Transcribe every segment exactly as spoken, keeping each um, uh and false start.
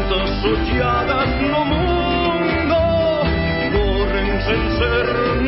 Cantas olladas no mundo morren sen ser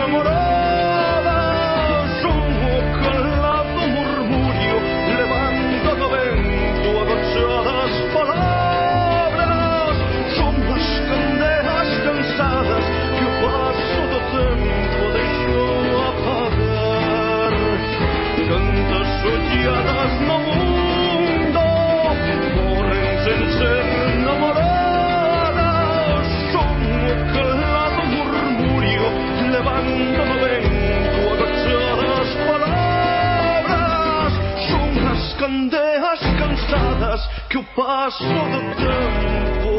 namoradas. Son o calado murmurio levando do vento agochadas palabras. Son as candeas cansadas que o paso do tempo deixou apagar. Cantas olladas no mundo morren sen ser namoradas. Son o calado murmurio levando no vento agachadas palabras. Son as candeas cansadas que o paso do tempo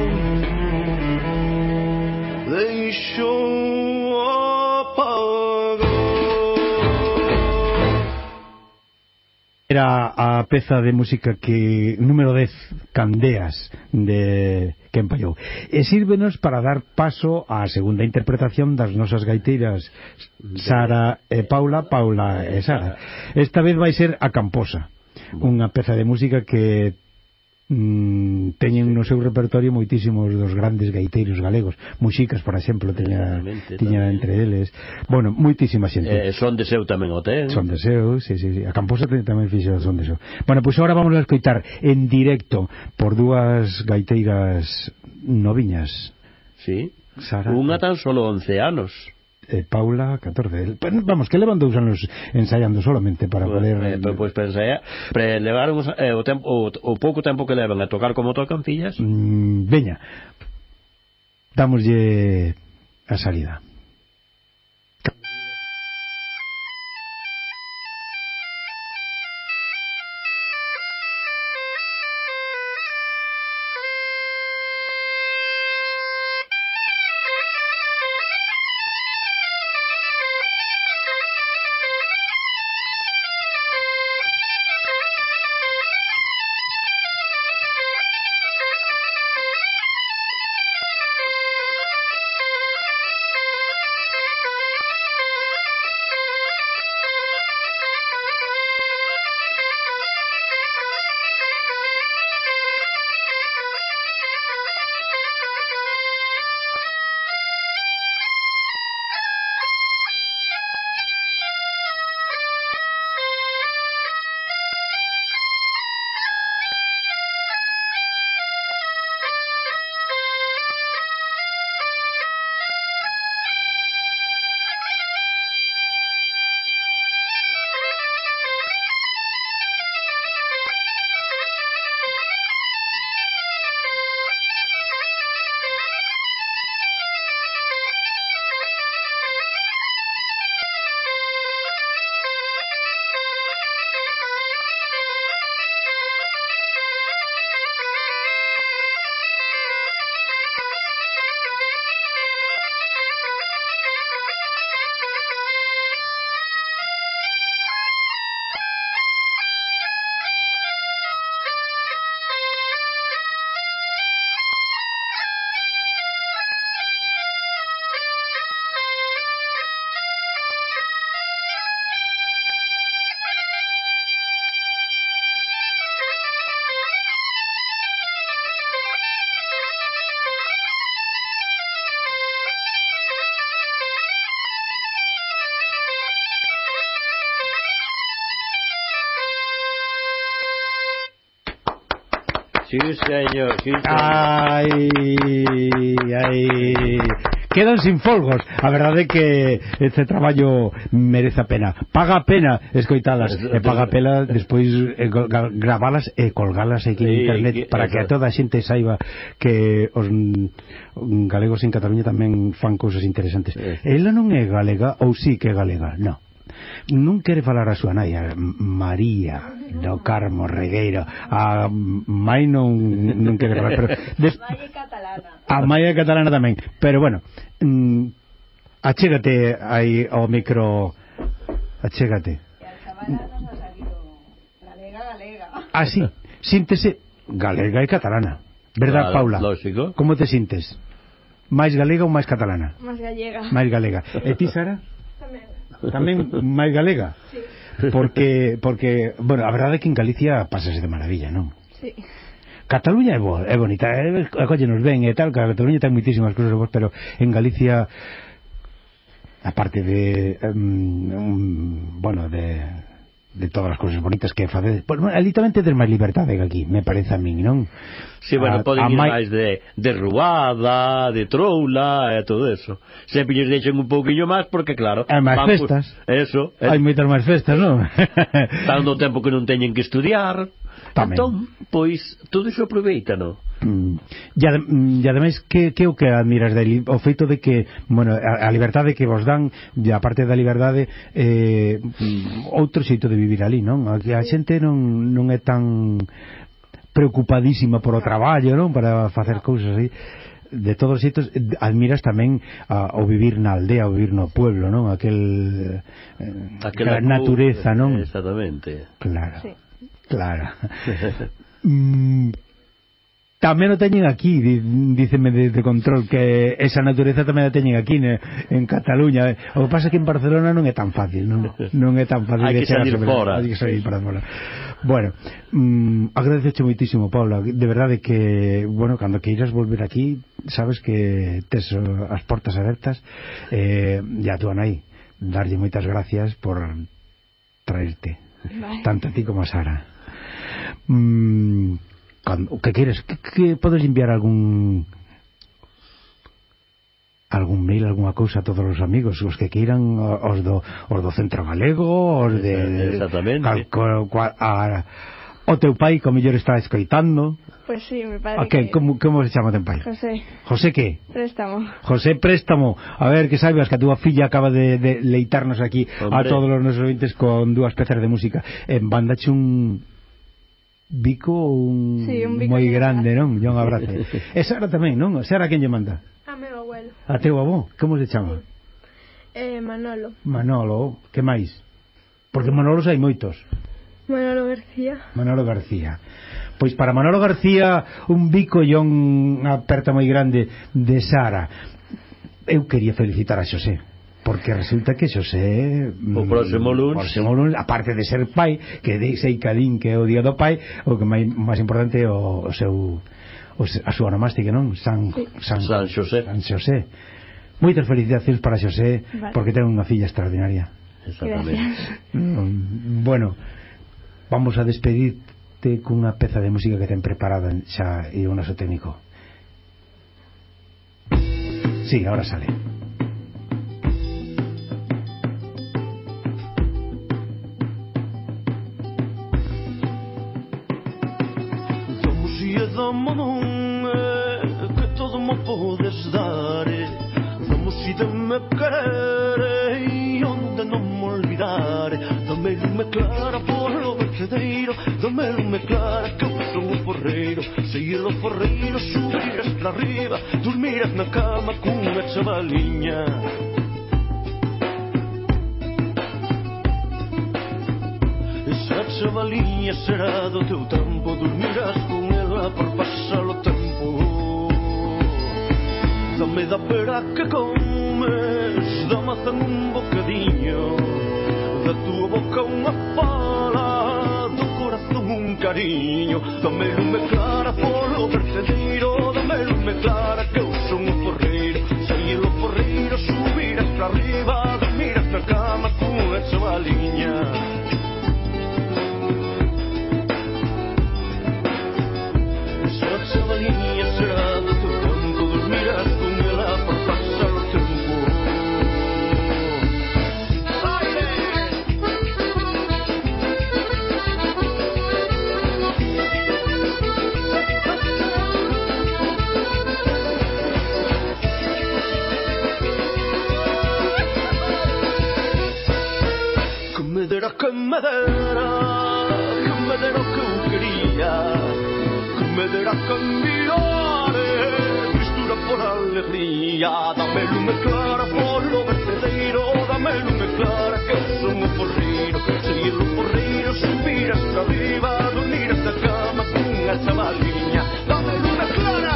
deixou apagar. Era a peza de música que número dez, Candeas, de Quen Pallou. E sírvenos para dar paso á segunda interpretación das nosas gaiteiras Sara e Paula, Paula e Sara. Esta vez vai ser a Camposa, unha peza de música que mm, teñen no seu repertorio moitísimos dos grandes gaiteiros galegos. Muxicas, por exemplo, teña, tiña entre eles, bueno, moitísima xente. Eh, son de seu tamén o ten. Son de seu, sí, sí, sí. A Camposa tamén fixo son de seu. Bueno, pois pues agora vamos a escoitar en directo por dúas gaiteiras noviñas. Sí. Sara, unha tan solo once anos. Eh, Paula, catorce. Vamos, que levan dous anos ensaiando solamente para pues, poder... Eh, pues, pues pensei, pre levar uns, eh, o, tempo, o, o pouco tempo que levan a tocar como tocan fillas. Mm, veña, damoslle a salida. Sí, señor, sí, señor. Ai, ai. Quedan sin folgos. A verdade é que este traballo merece a pena. Paga a pena escoitalas e paga a pena despois eh, gravalas e colgalas aquí en internet para que a toda a xente saiba que os galegos en Cataluña tamén fan cousas interesantes. Ela non é galega ou sí que é galega? Non. Non quere falar a súa naia María do Carmo Regueiro. A mai non, non quere falar, pero des... Maia catalana. A Maia catalana tamén. Pero bueno, mm, achégate aí ao micro. Achégate. E a chavala nos ha salido galega, galega. Ah, sí, síntese galega e catalana. Verdad, claro, Paula? Lógico. Como te sintes? Máis galega ou máis catalana? Máis gallega. Máis galega. E ti, Sara? Tamén. Tamén máis galega? Sí. Porque, porque, bueno, a verdade é que en Galicia pasase de maravilla, non? Sí. Cataluña é, bo, é bonita, é, acóllenos ben e tal, Cataluña ten moitísimas cousas boas, pero en Galicia, aparte de um, um, bueno, de de todas as cousas bonitas que facedes, pues, ali tamén tedes máis liberdade que aquí, me parece a min, non? Si, sí, bueno, poden ir máis de, de Ruada, de Troula e todo eso. Sempre lles deixen un pouquinho máis porque, claro, hai máis festas, eso, eh, hai moitas máis festas, non? Tanto tempo que non teñen que estudiar. Tamén. Entón, pois, todo iso aproveita, non? Mm. E, e ademais, que, que o que admiras dele? O feito de que, bueno, a, a liberdade que vos dan, e a parte da liberdade, eh, outro xeito de vivir ali, non? A, a xente non, non é tan preocupadísima por o traballo, non? Para facer cousas aí. De todos os xeitos, admiras tamén a, o vivir na aldea, o vivir no pueblo, non? Aquel, eh, aquela natureza, non? Exactamente. Claro. Sí. Claro. mm, tamén o teñen aquí, díceme de, de control, que esa natureza tamén a teñen aquí ne, en Cataluña. O que pasa é que en Barcelona non é tan fácil, non, non é tan fácil. Hai que salir fora. Hai que salir para fora. Bueno, mm, agradeceche moitísimo, Paula, de verdade que, bueno, cando queiras volver aquí, sabes que tes as portas abertas, eh, e a túa nai, darlle moitas gracias por traerte, vale. Tanto a ti como a Sara. Mm, cuando, que queres que, que podes enviar algún algún mail, alguna cousa a todos os amigos, os que queiran, os do, os do Centro Galego, os de exactamente cal, cal, a, o teu pai que o mellor está escoitando. Pues sí, mi padre. Okay, que... como, como se chama teu pai? José. José que? Préstamo. José Préstamo. A ver, que saibas que a túa filla acaba de, de leitarnos aquí, hombre, a todos os nosos ouvintes con dúas pezas de música. En bandache un bico un, sí, un bico moi grande, non? E un abrazo. E Sara tamén, non? Sara quen lle manda? A meu abuelo. A teu avó? Como se chama? Eh, Manolo. Manolo, que máis? Porque Manolos hai moitos. Manolo García. Manolo García. Pois para Manolo García un bico e unha aperta moi grande de Sara. Eu quería felicitar a Xosé, porque resulta que Xosé o próximo lunes, o próximo lunes, aparte de ser pai, que sei cadín que é o día do pai, o que máis, máis importante é o, o seu o, a súa onomástica, non? San, sí. San, San Xosé. San Xosé. Moitas felicitacións para Xosé, vale. Porque ten unha filla extraordinaria. Exactamente. Mm, bueno, vamos a despedirte cunha peza de música que ten preparada xa e o noso técnico. Sí, ahora sale. Vamos e damo-non que todo me podes dar. Vamos e dame querer e onde non me olvidar. Dame lume clara por lo vertedero, dame lume clara que eu son o forreiro. Seguir o forreiro, subires para arriba, dormirás na cama cunha chavaliña. Esa chavaliña será do teu tempo, dormirás con ela por pasar o tempo. Dame da pera que comes, da maçã un bocadinho, da tua boca unha fala, do corazón un cariño. Dame lume clara polo vertedero, dame lume clara que eu son o forreiro. Sair o forreiro, subirás para arriba, dormirás na cama cunha chavaliña. Esa chavaliña será do teu tempo, dormirás con ela por pasar o tempo. Que me dera, que me dera, que me dera o que eu quería, que me dera cambiar mistura por alegría. Dame lume clara polo vertedero, dame lume clara que eu son o forreiro. Seguir o forreiro, subirás para arriba, dormirás na cama cunha chavaliña. Dame lume clara.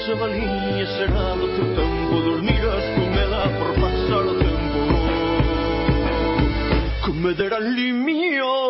se valía será do teu tempo, dormirás con ela por pasar o tempo. Que me deran limión